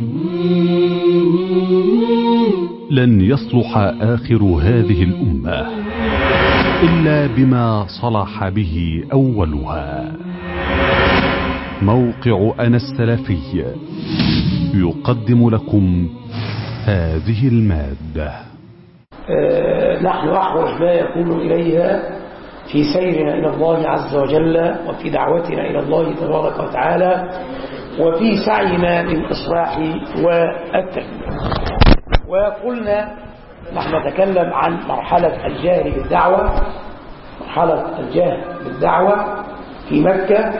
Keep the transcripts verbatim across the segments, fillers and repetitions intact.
لن يصلح آخر هذه الأمة إلا بما صلح به أولها. موقع أنا السلفي يقدم لكم هذه المادة. آه نحن أحوج ما يكون إليها في سيرنا إلى الله عز وجل، وفي دعوتنا إلى الله تبارك وتعالى، وفي سعينا للإصلاح والتنمية. وقلنا نحن نتكلم عن مرحلة الجهل بالدعوة، مرحلة الجهل بالدعوة في مكة،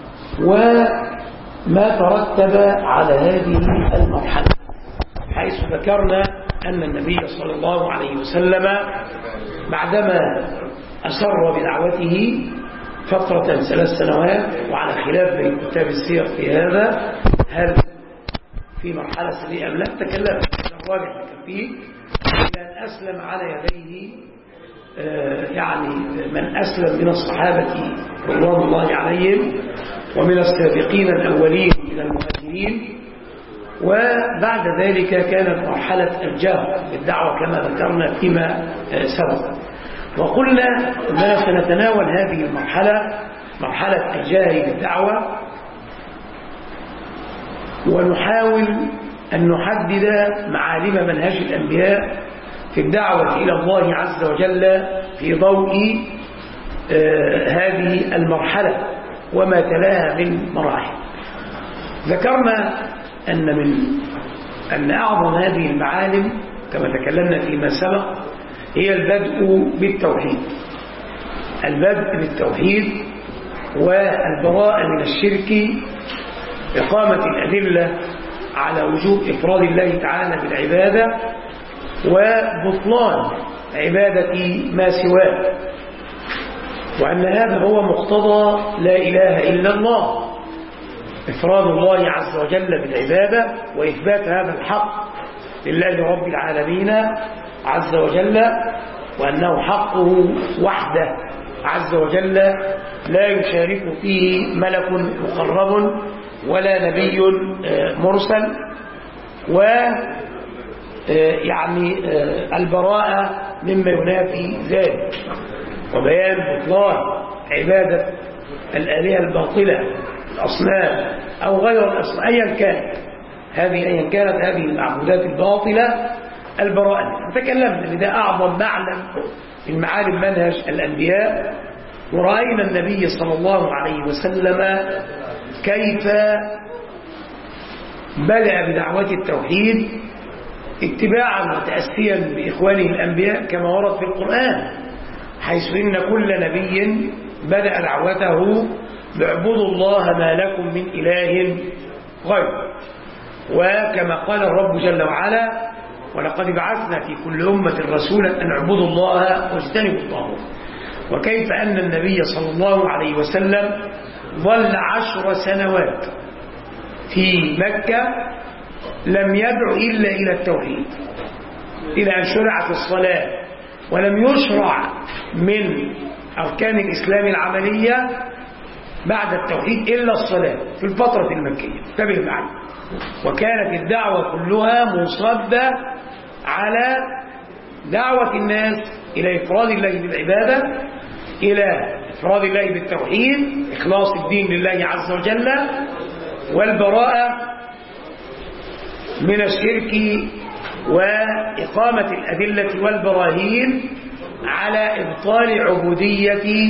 وما ترتب على هذه المرحلة، حيث ذكرنا أن النبي صلى الله عليه وسلم بعدما أسر بدعوته فترة ثلاث سنوات، وعلى خلاف بين كتاب السير في هذا، هل في مرحلة سرية أم لا؟ تكلم الراجح فيه أن أسلم على يديه يعني من أسلم من الصحابة رضوان الله عليهم ومن السابقين الأولين من المهاجرين. وبعد ذلك كانت مرحلة الجهر بالدعوة كما ذكرنا فيما سبق، وقلنا أننا سنتناول هذه المرحلة، مرحلة الجهر بالدعوة، ونحاول أن نحدد معالم منهج الأنبياء في الدعوة إلى الله عز وجل في ضوء آه هذه المرحلة وما تلاها من مراحل. ذكرنا أن من أن أعظم هذه المعالم كما تكلمنا فيما سبق هي البدء بالتوحيد، البدء بالتوحيد والبراءة من الشرك، إقامة الأدلة على وجوب إفراد الله تعالى بالعبادة وبطلان عبادة ما سواه، وأن هذا هو مقتضى لا إله إلا الله، إفراد الله عز وجل بالعبادة وإثبات هذا الحق لله رب العالمين عز وجل، وأنه حقه وحده عز وجل لا يشارك فيه ملك مقرب ولا نبي مرسل، و يعني البراءة مما ينافي ذلك، وبيان بطلان عبادة الآلهة الباطلة، الأصنام أو غير الأصنام أيا كان، هذه أيا كانت هذه المعبودات الباطلة، البراءة. تكلمنا إن ده أعظم معنى من معالم منهج الأنبياء، ورأينا النبي صلى الله عليه وسلم كيف بدأ بدعوة التوحيد اتباعا وتأسيا بإخوانه الأنبياء كما ورد في القرآن، حيث إن كل نبي بدأ دعوته باعبدوا الله ما لكم من إله غيره. وكما قال الرب جل وعلا: ولقد بعثنا في كل أمة رسولا أن اعبدوا الله واجتنبوا الطاغوت. وكيف أن النبي صلى الله عليه وسلم ظل عشر سنوات في مكة لم يدع إلا إلى التوحيد، إلى أن شرعت الصلاة، ولم يشرع من أركان الإسلام العملية بعد التوحيد إلا الصلاة في الفترة المكية. انتبه معي. وكانت الدعوة كلها منصبة على دعوة الناس إلى إفراد الله بالعبادة، إلى إفراد الله بالتوحيد، إخلاص الدين لله عز وجل، والبراءة من الشرك، وإقامة الأدلة والبراهين على إبطال عبودية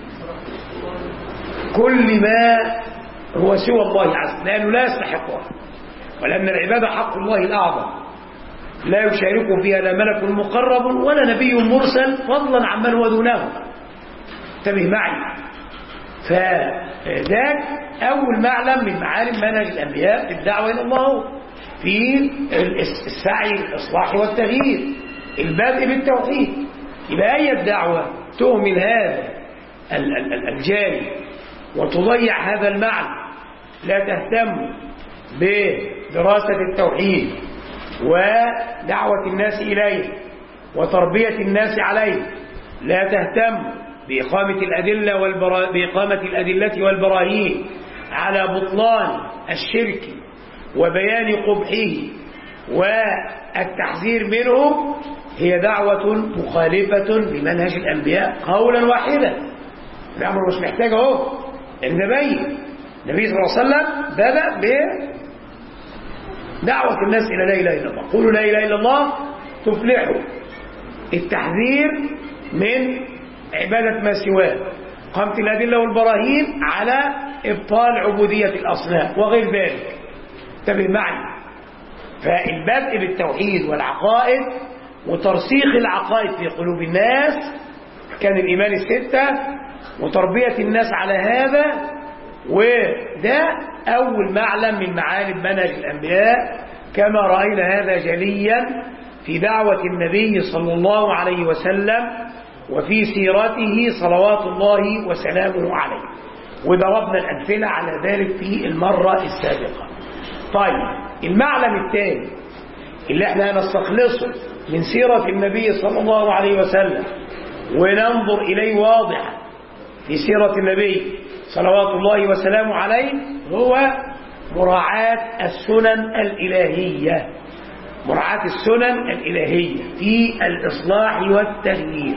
كل ما هو سوى الله عز وجل، لأنه لا يستحقها، ولأن العبادة حق الله الأعظم لا يشارك فيها لا ملك مقرب ولا نبي مرسل، فضلا عمن هو دونه. انتبه معي. فذاك أول معلم من معالم منهج الأنبياء في الدعوة إلى الله، في السعي للإصلاح والتغيير، البدء بالتوحيد. يبقى أي الدعوة تهمل هذا الجانب وتضيع هذا المعنى، لا تهتم بدراسة التوحيد ودعوة الناس إليه وتربية الناس عليه، لا تهتم بإقامة الأدلة والبرا... بإقامة الأدلة والبراهين على بطلان الشرك وبيان قبحه والتحذير منه هي دعوة مخالفة لمنهج الأنبياء قولا واحدا. الأمر مش محتاج اهو ان نبين. النبي صلى الله عليه وسلم بدأ بدعوة الناس إلى لا إله إلا الله، قولوا لا إله إلا الله تفلحوا. التحذير من عبادة ما سواه، قامت الأدلة والبراهين على إبطال عبودية الأصنام وغير ذلك. انتبه معي. فالبدء بالتوحيد والعقائد وترسيخ العقائد في قلوب الناس كان الإيمان الستة، وتربية الناس على هذا، وده أول معلم من معالم منهج الأنبياء كما رأينا هذا جليا في دعوة النبي صلى الله عليه وسلم وفي سيرته صلوات الله وسلامه عليه، وضربنا الأمثلة على ذلك في المرة السابقة. طيب المعلم الثاني اللي احنا هنستخلصه من سيرة النبي صلى الله عليه وسلم وننظر إليه واضحا في سيرة النبي صلوات الله وسلامه عليه هو مراعاة السنن الإلهية. مراعاة السنن الإلهية في الإصلاح والتغيير،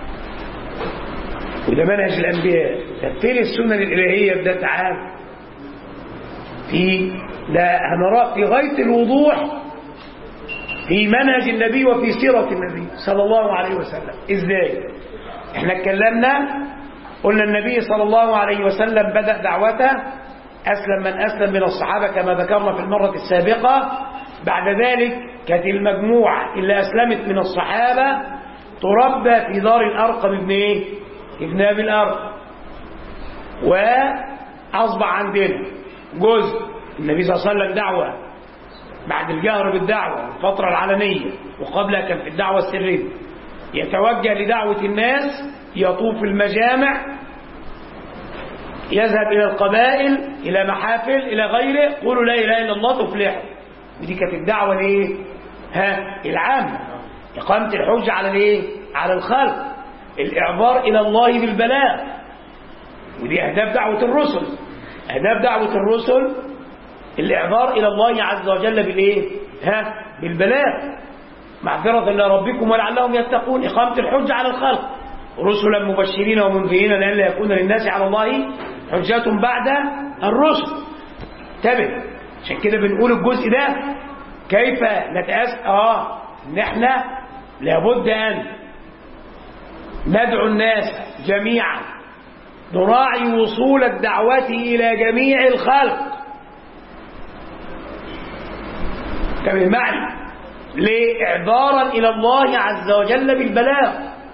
وده منهج الأنبياء. فين السنن الإلهية بدأت تعال في ده هنراه في غاية الوضوح في منهج النبي وفي سيرة النبي صلى الله عليه وسلم. إزاي؟ احنا اتكلمنا قلنا النبي صلى الله عليه وسلم بدأ دعوته، أسلم من أسلم من الصحابة كما ذكرنا في المرة السابقة. بعد ذلك كانت المجموعة اللي أسلمت من الصحابة تربى في دار الأرقم ابن إيه؟ ابن أبي الأرقم. وأصبح عندنا جزء النبي صلى الله عليه وسلم دعوة بعد الجهر بالدعوة الفترة العلنية، وقبلها كان في الدعوة السرية يتوجه لدعوة الناس، يطوف المجامع، يذهب إلى القبائل، إلى محافل، إلى غيره، قولوا لا إله إلا الله تفلحوا. ودي كانت الدعوة لإيه؟ ها العامة، إقامة الحجة على الإيه؟ على الخلق، الإعذار إلى الله بالبلاغ. ودي أهداف دعوة الرسل. أهداف دعوة الرسل الإعذار إلى الله عز وجل بالإيه؟ ها بالبلاغ، معذرة إلى ربكم ولعلهم يتقون، إقامة الحجة على الخلق، رسلا مبشرين ومنذرين لئلا يكون للناس على الله حجة بعد الرسل. انتبه، عشان كده بنقول الجزء ده كيف نتأسى اه ان احنا لابد ان ندعو الناس جميعا، نراعي وصول الدعوة الى جميع الخلق. انتبه معي، لإعذارا إلى الله عز وجل بالبلاغ.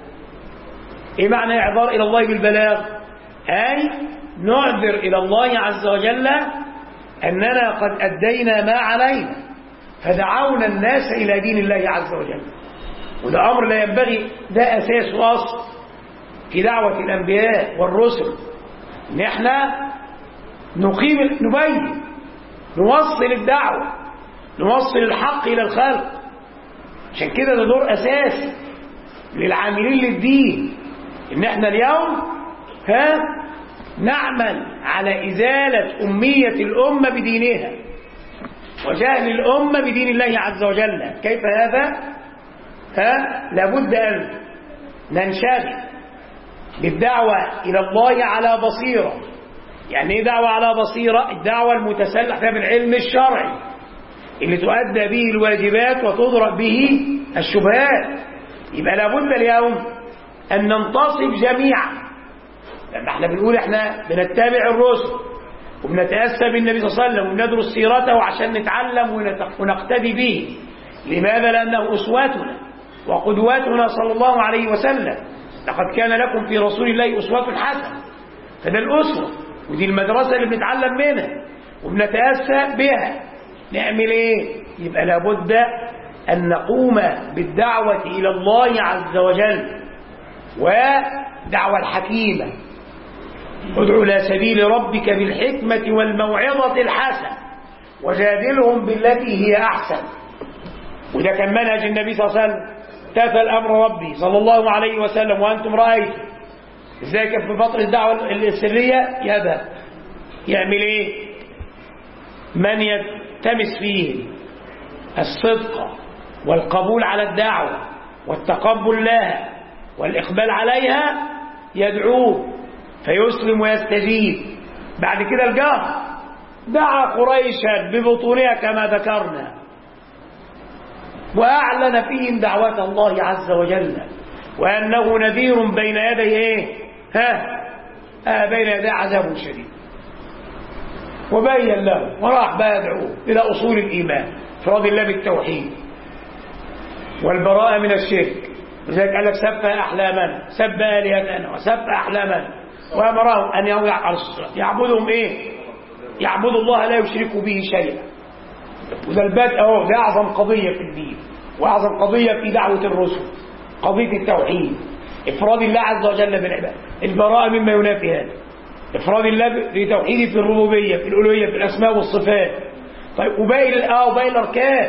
إيه معنى إعذار إلى الله بالبلاغ؟ أي نعذر إلى الله عز وجل أننا قد أدينا ما علينا فدعونا الناس إلى دين الله عز وجل. وده أمر لا ينبغي، ده أساس وأصل في دعوة الأنبياء والرسل، إن احنا نقيم نبين نوصل الدعوة، نوصل الحق إلى الخلق. عشان كده ده دور أساسي للعاملين للدين، إن احنا اليوم ها نعمل على إزالة أمية الأمة بدينها وجهل الأمة بدين الله عز وجل. كيف هذا؟ ها لابد أن ننشغل بالدعوة إلى الله على بصيرة. يعني إيه دعوة على بصيرة؟ الدعوة المتسلحة بالعلم الشرعي اللي تؤدى به الواجبات وتضرب به الشبهات. يبقى لابد اليوم أن ننتصف جميعا. لما احنا بنقول احنا بنتبع الرسل وبنتأسى بالنبي صلى الله عليه وسلم وبندرس سيرته عشان نتعلم ونقتدي به. لماذا؟ لأنه أسواتنا وقدواتنا صلى الله عليه وسلم. لقد كان لكم في رسول الله أسوة حسنة. فده الأسوة، ودي المدرسة اللي بنتعلم منها وبنتأسى بها. نعمل ايه؟ يبقى لابد أن نقوم بالدعوة إلى الله عز وجل، ودعوة الحكيمة. ادعو إلى سبيل ربك بالحكمة والموعظة الحسنة وجادلهم بالتي هي أحسن. وده كان منهج النبي صلى الله عليه وسلم. امتثل أمر ربي صلى الله عليه وسلم وأنتم رأيتم ازاي كان في فترة الدعوة السرية يذهب يعمل ايه؟ من يلتمس فيه الصدق والقبول على الدعوة والتقبل لها والإقبال عليها يدعوه فيسلم ويستجيب. بعد كده الجهر، دعا قريشا ببطونها كما ذكرنا، وأعلن فيهم دعوة الله عز وجل وأنه نذير بين يدي إيه؟ ها؟ آه بين يدي عذاب شديد. وبين له وراح بقى يدعوه إلى أصول الإيمان، إفراد الله بالتوحيد والبراءة من الشرك. لذلك قال لك سب أحلاما، سب آلهتنا وسب أحلاما، وأمرهم أن يعبدهم إيه؟ يعبدوا الله لا يشركوا به شيئا. وده البدء أهو، ده أعظم قضية في الدين وأعظم قضية في دعوة الرسل، قضية التوحيد، إفراد الله عز وجل بالعبادة، البراءة مما ينافي هذا، إفراد الله بتوحيده في الربوبية، في الألوهية، في الأسماء والصفات. طيب وباقي آه وباقي الأركان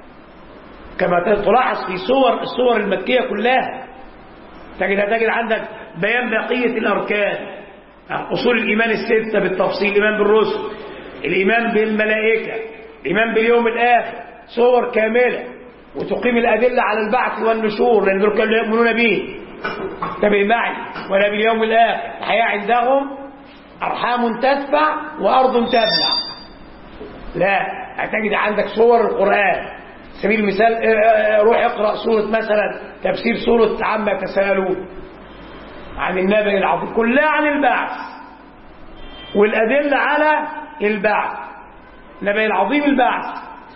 كما تلاحظ في صور الصور المكية كلها، تجد تجد عندك بيان بقية الأركان، أصول الإيمان الستة بالتفصيل، الإيمان بالرسل، الإيمان بالملائكة، الإيمان باليوم الآخر، صور كاملة، وتقيم الأدلة على البعث والنشور لأن دول كانوا يؤمنون به. تبع معي ولا باليوم الآخر، الحياة عندهم أرحام تدفع وأرض تبلع. لا، هتجد عندك صور القرآن. سبيل المثال روح اقرأ سورة مثلا تفسير سورة عما يتساءلون عن النبأ العظيم، كلها عن البعث والأدلة على البعث، النبأ العظيم البعث،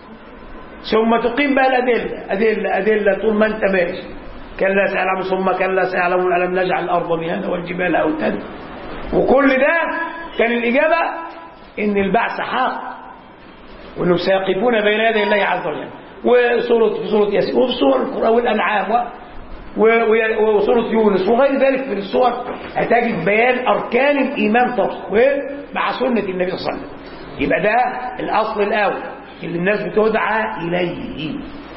ثم تقيم بقى الأدلة أدلة أدلة طول ما أنت ماشي. كلا سيعلم ثم كلا سيعلمون ألم نجعل الأرض مهادا والجبال أوتادا. وكل ده كان الإجابة إن البعث حق وإنهم سيقفون بين يدي الله عز وجل. وسورة في سورة ياسين وفي سورة القرآن والأنعام وسورة يونس وغير ذلك من السور هتجد بيان أركان الإيمان تفصيل مع سنة النبي صلى الله عليه وسلم. يبقى ده الأصل الأول اللي الناس بتدعى إليه،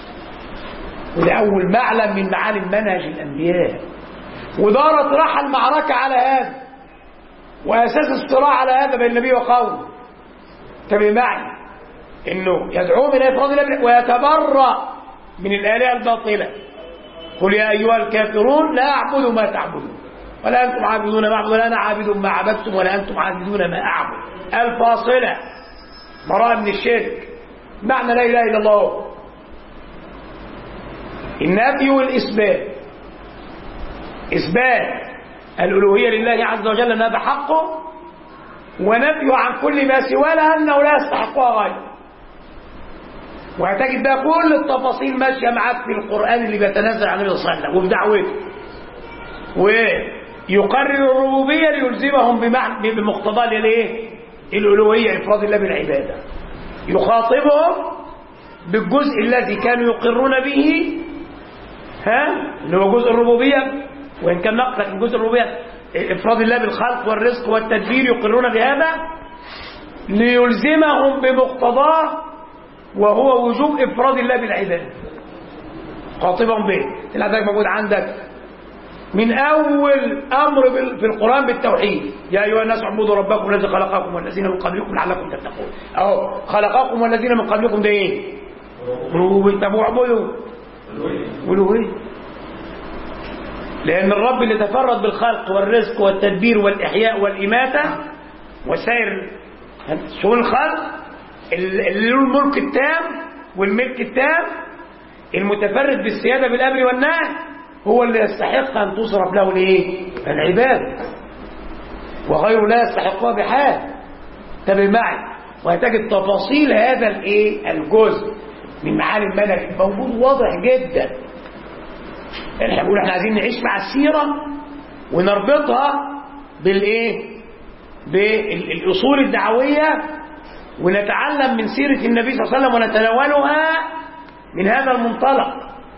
وده أول معلم من معالم منهج الأنبياء. ودارت راح المعركة على هذا، وأساس الصراع على هذا بين النبي وقومه. تبع معي إنه يدعو من إفراد الله ويتبرأ من الآلهة الباطلة. قل يا أيها الكافرون لا أعبد ما تعبدون ولا أنتم عابدون ما أعبد ولا أنا عابد ما عبدتم ولا أنتم عابدون ما أعبد. الفاصلة، براءة من الشرك، معنى لا إله إلا الله. النفي والإثبات، إثبات الألوهية لله عز وجل أنها بحقه، ونفيه عن كل ما سواه لأنه لا يستحقها غيره. وهتجد بقى كل التفاصيل ماشيه معاك في القرآن اللي بيتنزل عن النبي صلى الله عليه وسلم وفي دعوته. ويقرر الربوبية ليلزمهم بمقتضى الايه؟ الألوهية، إفراد الله بالعبادة. يخاطبهم بالجزء الذي كانوا يقرون به، ها، اللي هو جزء الربوبية، وإن كان نقص من جزء الربوبية إفراد الله بالخلق والرزق والتدبير يقرون بهذا، ليلزمهم بمقتضاه وهو وجوب إفراد الله بالعبادة. خاطبهم به. العدد موجود عندك من أول أمر في القرآن بالتوحيد، يا أيها الناس اعبدوا ربكم الذي خلقكم والذين من قبلكم لعلكم تتقون. أهو خلقكم والذين من قبلكم ده إيه؟ ربوبية. طب واعبدوا ألوهية، لأن الرب اللي تفرد بالخلق والرزق والتدبير والإحياء والإماتة وسائر شؤون الخلق، اللي له الملك التام والملك التام، المتفرد بالسيادة بالأمر والنهي، هو اللي يستحق أن تصرف له الايه؟ العبادة، وغيره لا يستحقها بحال. تابع معي وهتجد تفاصيل هذا الايه؟ الجزء من معالم المنهج موجود واضح جدا. احنا بنقول احنا عايزين نعيش مع السيرة ونربطها بالايه؟ بالاصول الدعوية، ونتعلم من سيرة النبي صلى الله عليه وسلم ونتناولها من هذا المنطلق،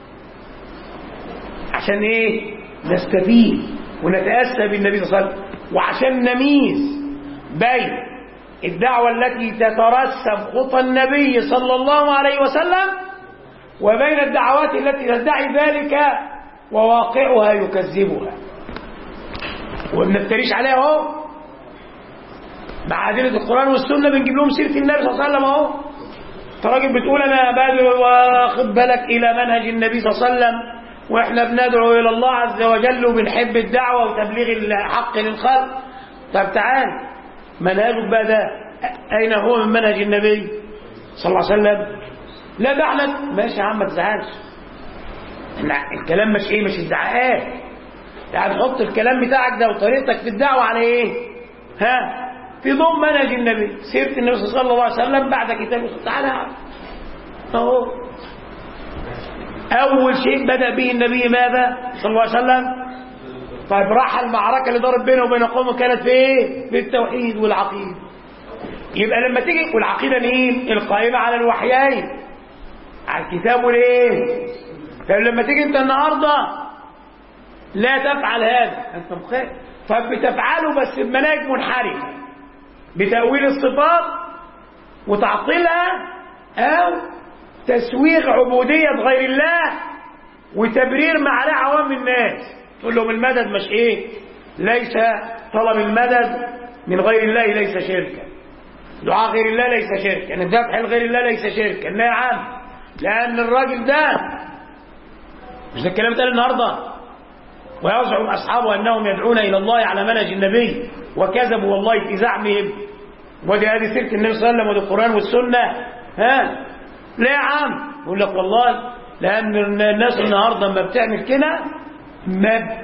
عشان ايه؟ نستفيد ونتأسى بالنبي صلى الله عليه وسلم، وعشان نميز بين الدعوة التي تترسم خطى النبي صلى الله عليه وسلم وبين الدعوات التي تدعي ذلك وواقعها يكذبها. وما بنفتريش عليها اهو، مع أدلة القرآن والسنة بنجيب لهم سيرة النبي صلى الله عليه وسلم اهو. انت راجل بتقول انا بادئ واخد بالك الى منهج النبي صلى الله عليه وسلم، واحنا بندعو الى الله عز وجل وبنحب الدعوه وتبليغ الحق للخلق. طب تعال منهجك بقى ده اين هو من منهج النبي صلى الله عليه وسلم؟ لا ده احنا ماشي يا عم ما تزعلش، الكلام مش ايه، مش الزعقات يعني. حط الكلام بتاعك ده وطريقتك في الدعوه على ايه؟ ها في ضمن منهج النبي، سيرة النبي صلى الله عليه وسلم بعد كتابه. تعالى اهو اول شيء بدأ به النبي ماذا صلى الله عليه وسلم؟ طيب راح المعركة اللي ضرب بينه وبين قومه كانت في ايه؟ في التوحيد والعقيدة. يبقى لما تيجي والعقيدة مين؟ القائمة على الوحيين، على الكتاب والايه؟ فلما تيجي انت النهارده لا تفعل هذا انت مخالف، فبتفعله بس بمناهج منحرفة، بتأويل الصفات وتعطيلها أو تسويغ عبودية غير الله وتبرير ما عليه عوام الناس. تقول لهم المدد مش ايه؟ ليس طلب المدد من غير الله ليس شركا، دعاء غير الله ليس شركا، يعني الذبح لغير الله ليس شركا. لا يا عم، لأن الراجل ده مش ده الكلام اتقال النهارده، ويزعم أصحابه أنهم يدعون إلى الله على منهج النبي وكذبوا والله في زعمهم. ودي هذه سيرة النبي صلى الله عليه وسلم ودي القرآن والسنة. ها لا يا عم، يقول لك والله لأن الناس النهارده لما بتعمل كده ما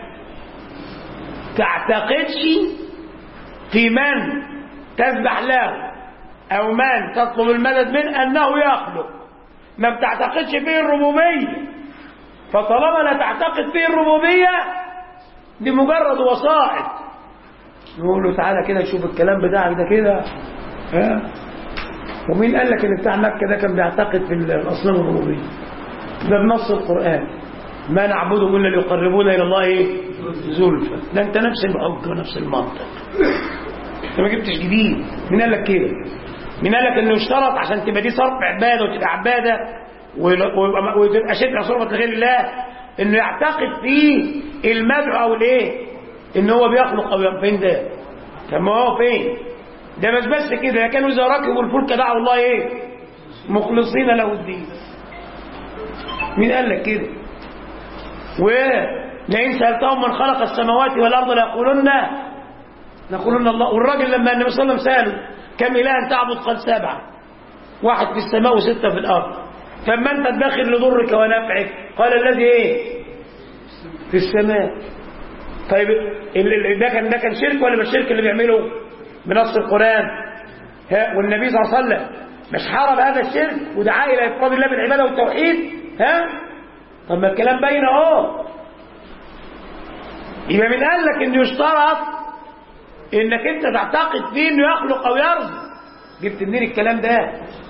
تعتقدش في من تذبح له أو من تطلب المدد منه أنه يخلق، ما بتعتقدش فيه الربوبية. فطالما لا تعتقد فيه الربوبية دي مجرد وسائط. نقول له تعالى كده شوف الكلام بتاعك ده كده، ها ومين قال لك ان بتاع مكة ده كان بيعتقد في الاصنام الربوبية؟ ده بنص القرآن، ما نعبدهم الا ليقربونا الى الله ايه؟ زلفى. ده انت نفس الحج ونفس المنطق، انت ما جبتش جديد. مين قال لك كده؟ مين قال لك انه يشترط عشان تبقى دي صرف عباده وتبقى عباده وتبقى شركه صرفت لغير الله انه يعتقد فيه المدعو او الايه؟ ان هو بيخلق او ينفع؟ فين ده؟ طب ما هو فين؟ ده مش بس كده، كانوا اذا ركبوا الفلك دعوا الله ايه؟ مخلصين له الدين. مين قال لك كده؟ ولئن سالتهم من خلق السماوات والارض ليقولن ليقولن الله. والراجل لما النبي صلى الله عليه وسلم ساله كم اله تعبد؟ قال سبعه، واحد في السماء وسته في الارض. فما انت تدخل لضرك ونفعك؟ قال الذي ايه؟ في السماء. طيب ده كان ده كان شرك ولا مش شرك اللي بيعمله بنص القرآن؟ ها والنبي صلى الله عليه وسلم مش حارب هذا الشرك ودعا الى افراد الله بالعباده والتوحيد؟ ها طب ما الكلام باين اهو. يبقى من قال لك انه يشترط انك انت تعتقد فيه انه يخلق او يرزق؟ جبت منين الكلام ده؟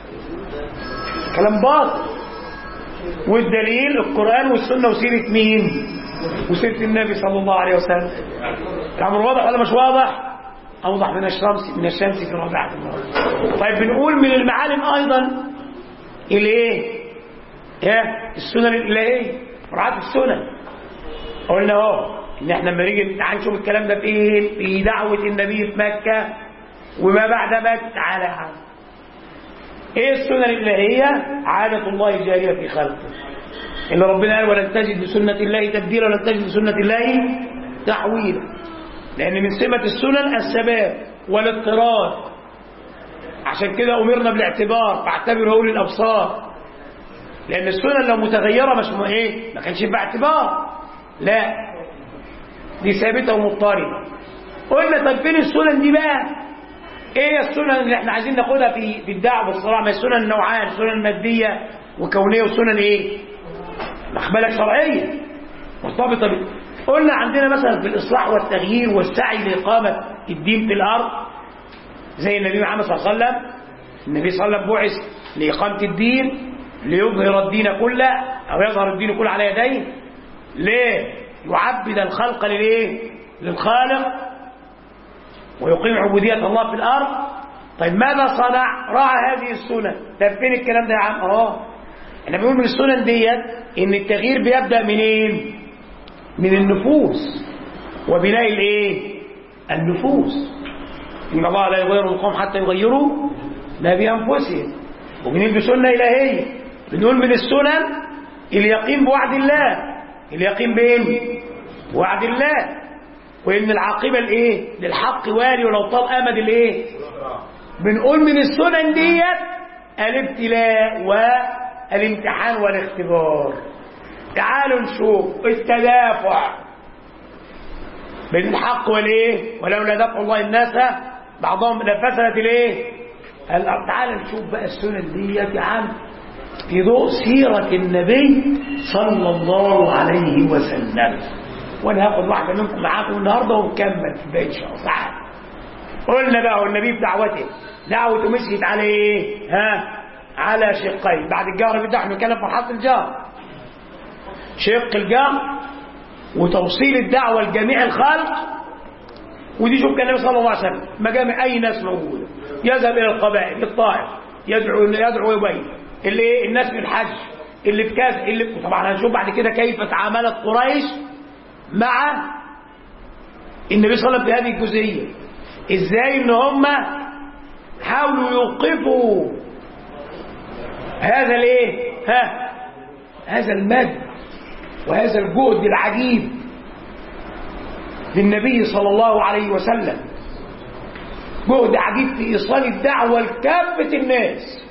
كلام باطل. والدليل القرآن والسنة وسيرة مين؟ وسيرة النبي صلى الله عليه وسلم. الأمر واضح ولا مش واضح؟ أوضح من الشمس من الشمس في رابعة النهار. طيب بنقول من المعالم أيضا الإيه؟ إيه؟ السنن الإلهية، مراعاة السنن. قلنا أهو إن إحنا لما نيجي نشوف الكلام ده في إيه؟ في دعوة النبي في مكة وما بعد مكة. تعالى يا عم، ايه السنن الالهيه؟ عاده الله الجاريه في خلقه، اللي ربنا قال ولن تجد لسنه الله تبديلا ولن تجد لسنه الله تحويلا. لان من سمه السنن الثبات والاضطراد، عشان كده امرنا بالاعتبار، فاعتبروا اولي الابصار. لان السنن لو متغيره مش ايه؟ ما كانش يبقى اعتبار، لا دي ثابته ومضطرده. قلنا طب فين السنن دي بقى؟ ايه السنن اللي احنا عايزين ناخدها في في الدعوه والصراع؟ ما السنن نوعان، سنن ماديه وكونيه وسنن ايه؟ مقبله شرعيه مرتبطه ب... قلنا عندنا مثلا في الاصلاح والتغيير والسعي لاقامه الدين في الارض، زي النبي محمد صلى الله عليه وسلم. النبي صلى الله عليه وسلم بعث لاقامه الدين، ليظهر الدين كله او يظهر الدين كله على يديه، ليه؟ يعبد الخلق للايه؟ للخالق ويقيم عبودية الله في الأرض. طيب ماذا صنع؟ راعى هذه السنن. طب فين الكلام ده يا عم؟ اه احنا بنقول من السنن ديت ان التغيير بيبدأ منين؟ من النفوس وبناء الايه؟ النفوس. إن الله لا يغير القوم حتى يغيروا ما بأنفسهم. وبنقول بسنة إلهية، بنقول من السنن اليقين بوعد الله. اليقين بإيه؟ بوعد الله، وإن العاقبة الإيه؟ للحق والي ولو طال أمد الإيه؟ بنقول من السنن ديت الابتلاء والامتحان والاختبار. تعالوا نشوف التدافع بين الحق والايه، ولولا دفع الله الناس بعضهم لفسدت الايه الارض. تعالوا نشوف بقى السنن ديت يا عم في ضوء سيرة النبي صلى الله عليه وسلم. وانا هاخد واحدة منكم معاكم النهارده ونكمل في الباقي ان شاء الله تعالى. قلنا بقى والنبي بدعوته دعوته مشيت على ايه؟ ها؟ على شقين. بعد الجهر بده احنا نتكلم في مرحلة الجهر، شق الجهر وتوصيل الدعوة لجميع الخلق. ودي شوف كان النبي صلى الله عليه وسلم مجامع اي ناس موجودة، يذهب الى القبائل الطائف يدعو يدعو يبين اللي الناس في الحج اللي في كذا اللي. طبعا هنشوف بعد كده كيف تعاملت قريش مع النبي صلى الله عليه وسلم في هذه الجزئية، ازاي ان هم حاولوا يوقفوا هذا الايه ها هذا المد وهذا الجهد العجيب للنبي صلى الله عليه وسلم، جهد عجيب في ايصال الدعوه لكافه الناس.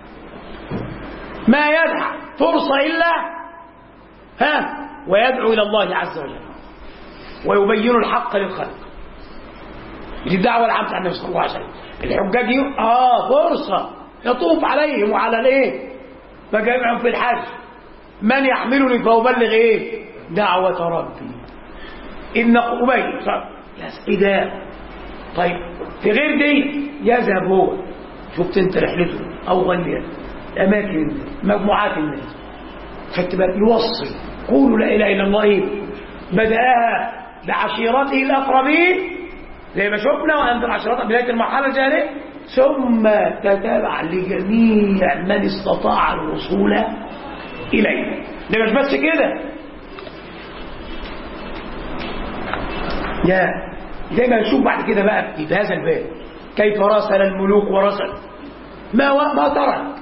ما يدعى فرصه الا ها ويدعو الى الله عز وجل ويبين الحق للخلق. دي الدعوه العامه عن النبي صلى الله عليه وسلم. الحجاج اه فرصه يطوف عليهم وعلى الايه مجامعهم في الحج، من يحملني فأبلغ ايه دعوة ربي إن أبي يا ده. طيب في غير دي يذهب هو، شفت انت رحلته أو غنية أماكن مجموعات الناس، خدت بالك يوصل قولوا لا إله إلا الله إيه؟ بدأها بعشيرته الأقربين زي ما شفنا وأنذر عشيرته بداية المرحلة الجاهلية، ثم تتابع لجميع من استطاع الوصول إليه. ده مش بس كده، يا زي ما نشوف بعد كده بقى في هذا الباب كيف راسل الملوك ورسل ما ما ترك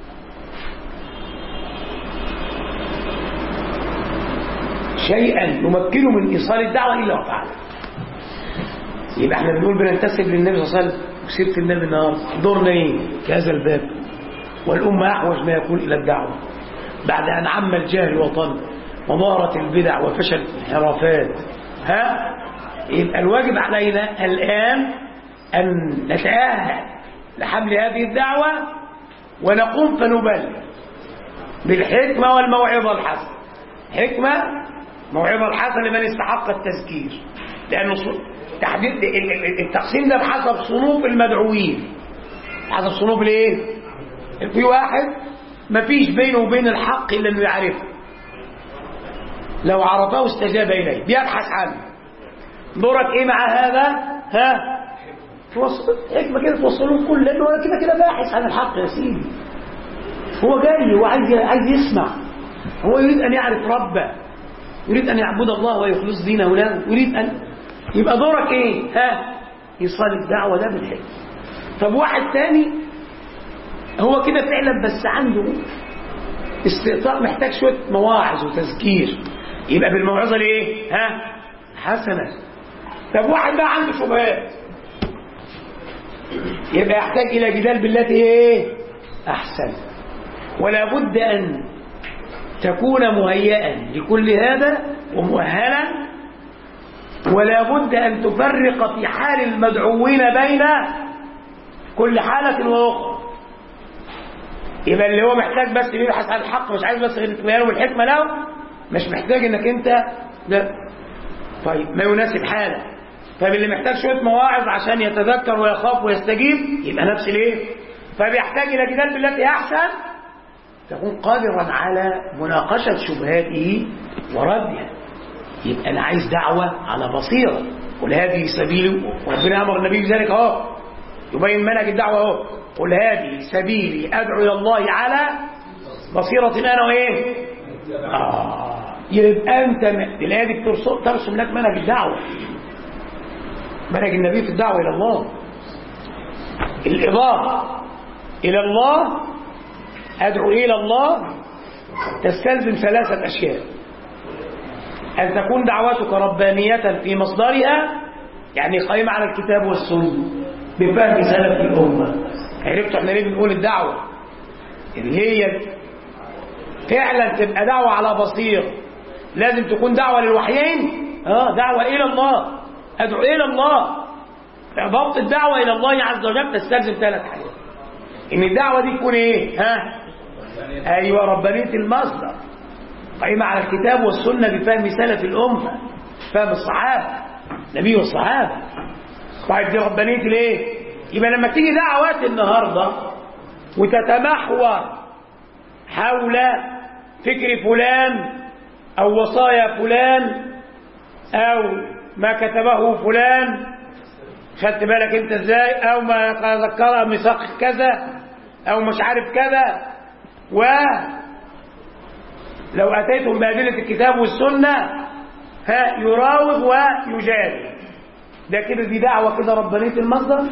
شيئا يمكنه من إيصال الدعوة إلا وفعله. يبقى احنا بنقول بننتسب للنبي صلى الله عليه وسلم وسيرة النبي النهارده، دورنا ايه في هذا الباب؟ والأمة أحوج ما يكون إلى الدعوة بعد أن عم الجهل وطن وظهرت البدع وفشلت الانحرافات. ها يبقى الواجب علينا الآن أن نتأهل لحمل هذه الدعوة ونقوم فنبلغ بالحكمة والموعظة الحسنة. حكمة موعظة الحسنة لمن استحق التذكير، لأنه تحديد التقسيم ده بحسب صنوف المدعوين، بحسب صنوف الايه؟ في واحد ما فيش بينه وبين الحق إلا أنه يعرفه، لو عرفه استجاب إليه بيبحث عنه. دورك إيه مع هذا؟ ها؟ توصل حكمة كده توصلون كل، لأنه كده كده باحث عن الحق يا سيدي، هو جاي وعايز عايز يسمع، هو يريد أن يعرف ربه، يريد أن يعبد الله ويخلص دينه له، يريد أن يبقى دورك إيه؟ ها؟ إيصال الدعوة ده بالحكمة. طب واحد تاني هو كده فعلا بس عنده استئثار، محتاج شوية مواعظ وتذكير، يبقى بالموعظة لإيه؟ ها؟ حسنة. طب واحد بقى عنده شبهات، يبقى يحتاج إلى جدال بالتي إيه؟ أحسن. ولا بد أن تكون مهيئا لكل هذا ومؤهلا، ولا بد أن تفرق في حال المدعوين بين كل حالة وأخرى. يبقى اللي هو محتاج بس يبحث عن الحق، مش عايز بس غير تبينه بالحكمة له، مش محتاج انك انت لا. طيب ما يناسب حاله. طيب اللي محتاج شوية مواعظ عشان يتذكر ويخاف ويستجيب يبقى نفس الايه؟ فبيحتاج الى جدال بالتي احسن، تكون قادرا على مناقشة شبهاته وردها. يبقى انا عايز دعوة على بصيرة، قل هذه سبيلي، وربنا امر النبي بذلك اهو، يبين منهج الدعوة اهو، قل هذه سبيلي ادعو الى الله على بصيرة انا وايه؟ آه. يبقى انت الآية دي ترسم لك منهج الدعوة، منهج النبي في الدعوة الى الله. الإضافة إلى الله، أدعو إلى الله، تستلزم ثلاثة أشياء: أن تكون دعوتك ربانية في مصدرها، يعني قائمة على الكتاب والسنة بفهم سلف الأمة. عرفتوا احنا ليه بنقول الدعوة اللي هي فعلا تبقى دعوة على بصير؟ لازم تكون دعوة للوحيين، اه دعوة إلى الله، أدعو إلى الله. ضبط الدعوة إلى الله عز وجل تستلزم ثلاث حاجات: إن الدعوة دي تكون إيه؟ ها؟ أيوة، ربانية المصدر، قائمة على الكتاب والسنة بفهم سلف الأمة، فهم الصحابة، نبي والصحابة. طيب دي ربانية الإيه؟ يبقى لما تيجي دعوات النهاردة وتتمحور حول فكر فلان أو وصايا فلان أو ما كتبه فلان، خدت بالك انت ازاي؟ او ما ذكرها ميثاق كذا او مش عارف كذا، ولو اتيتم بأدلة الكتاب والسنة ها يراوغ ويجادل، ده كده دي دعوة كده ربانية المصدر،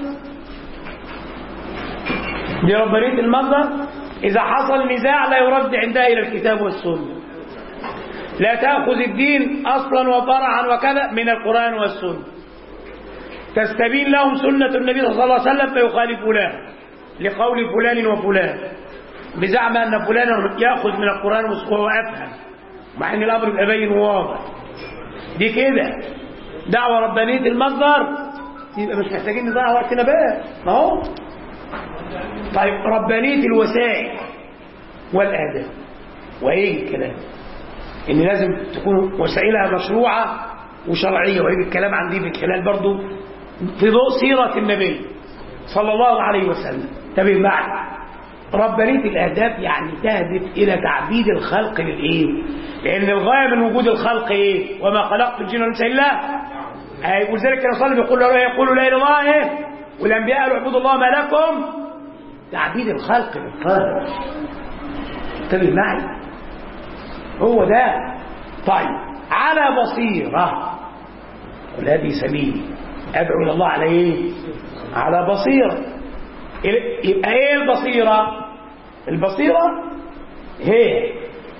دي ربانية المصدر. اذا حصل نزاع لا يرد عندها الى الكتاب والسنة، لا تأخذ الدين اصلا وفرعا وكذا من القرآن والسنة، تستبين لهم سنة النبي صلى الله عليه وسلم فيخالفوا لها لقول فلان وفلان بزعم أن فلان يأخذ من القرآن وهو أفهم، مع أن الأمر يبقى باين وواضح. دي كده دعوة ربانية المصدر، يبقى مش محتاجين نضيع وقتنا بقى، ما هو طيب ربانية الوسائل والآداب. وإيه الكلام؟ إن لازم تكون وسائلها مشروعة وشرعية، وإيه الكلام عن دي في خلال برضو في ضوء سيرة النبي صلى الله عليه وسلم. تبين معي ربانية الأهداف يعني تهدف إلى تعبيد الخلق للإيه؟ لأن الغاية من وجود الخلق إيه؟ وما خلقت الجن والإنس إلا أي. ولذلك الرسول بيقول له يقول لا إله إلا الله إيه؟ والأنبياء قالوا اعبدوا الله ما لكم، تعبيد الخلق للخالق. تبين معي هو ده. طيب على بصيرة، قل هذه سبيلي أدعو إلى الله على إيه؟ على بصيرة. يبقى إيه البصيرة؟ البصيرة هي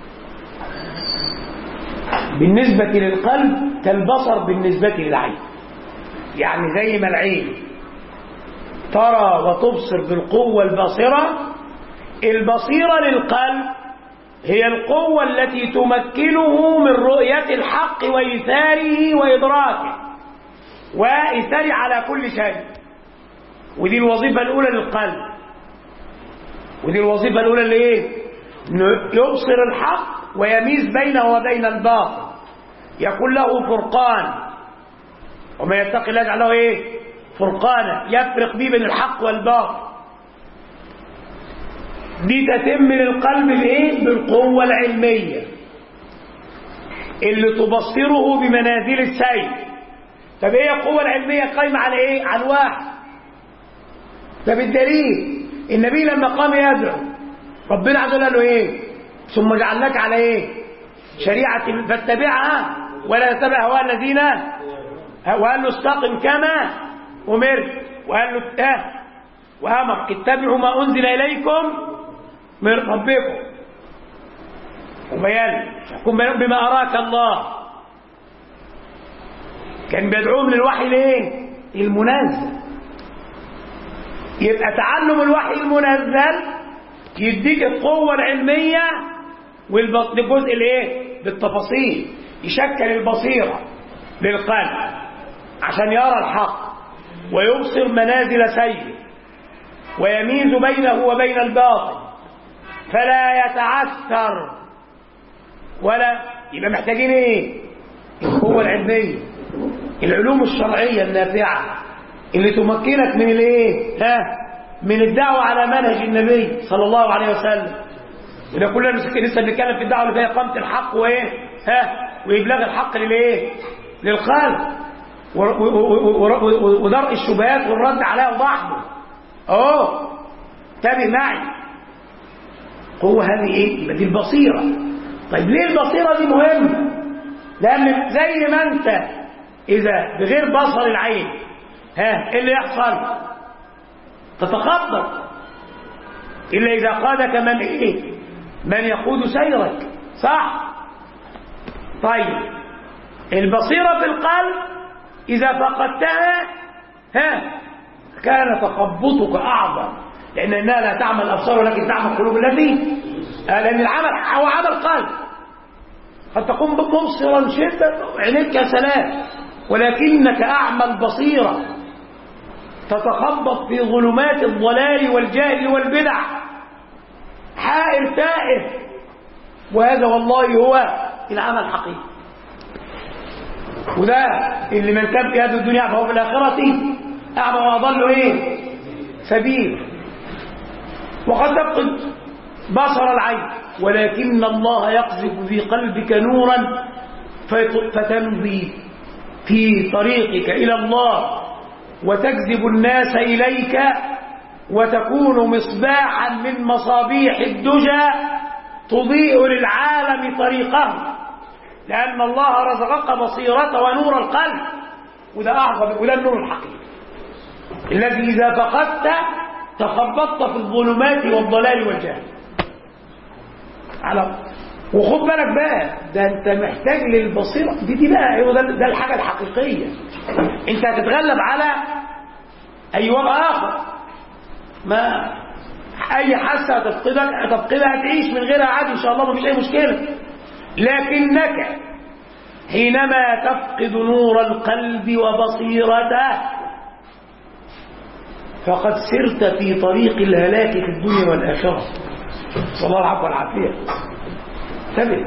بالنسبة للقلب كالبصر بالنسبة للعين، يعني زي ما العين ترى وتبصر بالقوة الباصرة، البصيرة للقلب هي القوة التي تمكنه من رؤية الحق وإيثاره وإدراكه وإيثاره على كل شيء. ودي الوظيفة الأولى للقلب، ودي الوظيفة الأولى لإيه؟ يبصر الحق ويميز بينه وبين الباطل، يكون له فرقان، وما يتق الله يجعل له إيه؟ فرقانا يفرق به بين الحق والباطل. دي تتم للقلب بايه؟ بالقوة العلمية اللي تبصره بمنازل السير. طب ايه القوة العلمية قايمة على ايه؟ على الواحد. فبالدليل النبي لما قام يدعو ربنا عز وجل قال له ايه؟ ثم جعلناك على ايه؟ شريعة فاتبعها ولا تتبع هواء الذين، وقال له استقم كما امرت، وقال له اه وامر اتبعوا ما انزل اليكم من ربكم، وبيان احكم بما اراك الله. كان بيدعوهم للوحي ليه؟ المنزل. يبقى تعلم الوحي المنزل يديك القوة العلمية والجزء الايه؟ بالتفاصيل، يشكل البصيرة للقلب عشان يرى الحق ويبصر منازل سيره ويميز بينه وبين الباطل فلا يتعثر. ولا يبقى محتاجين ايه؟ القوة العلمية، العلوم الشرعية النافعة اللي تمكنك من الايه؟ ها؟ من الدعوة على منهج النبي صلى الله عليه وسلم. وده كلنا لسه بنتكلم في الدعوة اللي فيها إقامة الحق وايه؟ ها؟ وإبلاغ الحق للايه؟ للخلق، ودرء الشبهات والرد عليها وضحه. اهو تابع معي. قوة هذه ايه؟ يبقى دي البصيرة. طيب ليه البصيرة دي مهمة؟ لأن زي ما أنت إذا بغير بصر العين ها إيه اللي يحصل؟ تتخبط إلا إذا قادك من إيه من يقود سيرك، صح؟ طيب البصيرة في القلب إذا فقدتها ها كان تخبطك أعظم، لأن إنها لا تعمل الأبصار ولكن تعمل القلوب التي، لأن العمل هو عمل قلب. قد تكون مبصرا شدة عينيك يا سلام، ولكنك أعمى البصيرة تتخبط في ظلمات الضلال والجهل والبدع، حائر تائه، وهذا والله هو العمل الحقيقي. وده اللي من كان في هذه الدنيا فهو في الآخرة أعمى وأضل إيه سبيل. وقد تفقد بصر العين، ولكن الله يقذف في قلبك نورا فتمضي في طريقك إلى الله وتجذب الناس إليك وتكون مصباحا من مصابيح الدجى تضيء للعالم طريقه، لأن الله رزقك بصيرة ونور القلب، وده أعظم، وده النور الحقيقي الذي إذا فقدت تخبطت في الظلمات والضلال والجهل. على وخد بالك بقى، ده أنت محتاج للبصيرة دي دي بقى، ده, ده الحاجة الحقيقية. أنت هتتغلب على أي وضع آخر، ما أي حاسة هتفقدك هتفقدها هتعيش من غيرها عادي إن شاء الله، مفيش أي مشكلة. لكنك حينما تفقد نور القلب وبصيرته فقد سرت في طريق الهلاك في الدنيا والآخرة، صلى الله العفو والعافية. انتبه،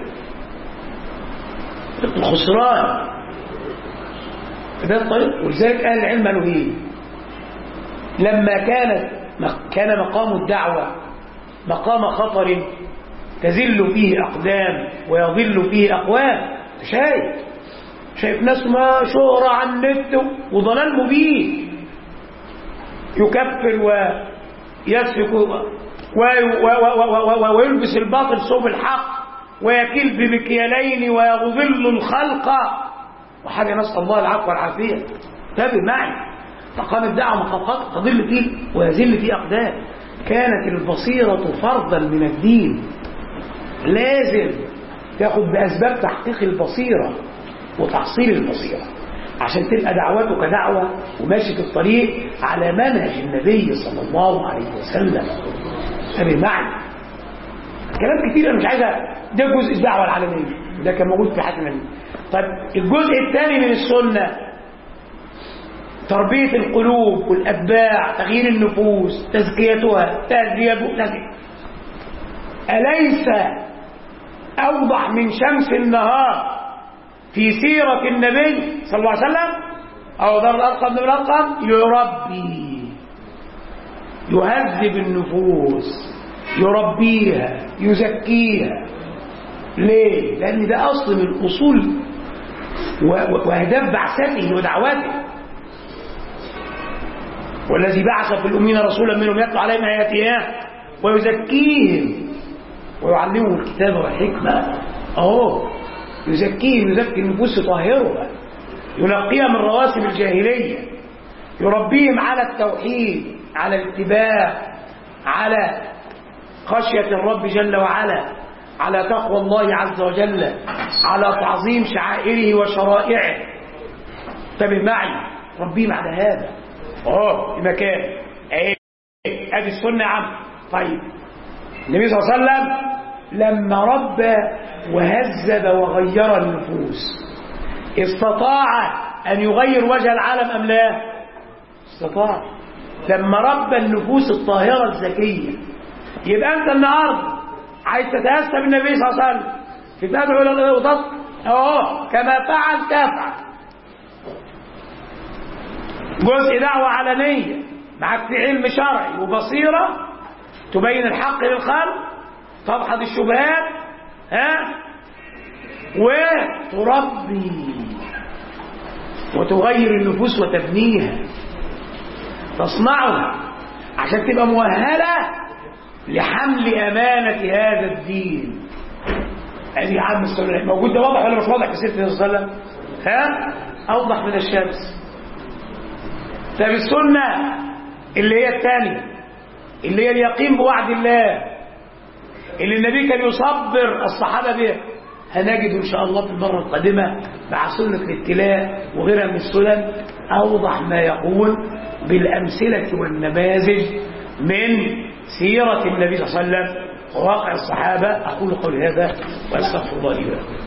الخسران ده الطريق. ولذلك أهل العلم قالوا ايه لما كانت كان مقام الدعوة مقام خطر تزل فيه أقدام ويضل فيه أقوام. شايف شايف ناس ما شهرة عن النت وضلال مبين، يكفر ويسفك ويلبس الباطل صوب الحق ويكل بمكيالين ويغضل الخلق، وحاجة نسأل الله العفو والعافية. تابع معي، مقام الدعوة مقام خطر تضل فيه ويزل فيه أقدام. كانت البصيرة فرضا من الدين، لازم تاخد بأسباب تحقيق البصيرة وتحصيل البصيرة عشان تبقى دعوتك دعوة وماشي في الطريق على منهج النبي صلى الله عليه وسلم. تابع معي، كلام كتير أنا مش عايز، ده جزء الدعوة العالمية ده كان موجود في حياة النبي. طيب الجزء الثاني من السنة تربية القلوب والأتباع، تغيير النفوس، تزكيتها، تهذيبها. أليس أوضح من شمس النهار في سيرة النبي صلى الله عليه وسلم؟ أو دار الأرقم من الأرقم يربي، يهذب النفوس، يربيها، يزكيها. ليه؟ لأن ده أصل من أصول وأهداف بعثته ودعوته. والذي بعث في الأمين رسولا منهم يتلو عليهم آياته ويزكيهم ويعلمهم الكتاب والحكمة. أهو يزكيهم، يزكي النفوس، يطهرها، ينقيها من رواسب الجاهلية، يربيهم على التوحيد، على الاتباع، على خشية الرب جل وعلا، على تقوى الله عز وجل، على تعظيم شعائره وشرائعه. انتبه معي، ربيهم على هذا. اه المكان ايه ادي السنه يا عم. طيب النبي صلى الله عليه وسلم لما ربى وهذب وغير النفوس استطاع ان يغير وجه العالم ام لا؟ استطاع. لما ربى النفوس الطاهره الزكيه. يبقى انت النهارده عايز تتاسى بالنبي صلى الله عليه وسلم تتابعه الى الله وتصل اه كما فعل تفعل. جزء دعوة علنية معك في علم شرعي وبصيرة تبين الحق للخلق، تدحض الشبهات، ها، وتربي وتغير النفوس وتبنيها، تصنعها عشان تبقى مؤهلة لحمل أمانة هذا الدين. هذه عام السنة موجود، ده واضح ولا مش واضح في سيرة النبي صلى الله عليه وسلم؟ ها، أوضح من الشمس. طب السنة اللي هي الثانية، اللي هي اليقين بوعد الله، اللي النبي كان يصبر الصحابة بها. هنجد إن شاء الله في المرة القادمة مع سنة الابتلاء وغيرها من السنن أوضح ما يقول بالأمثلة والنماذج من سيرة النبي صلى الله عليه وسلم وواقع الصحابة. أقول قولي هذا وأستغفر الله لي ولكم.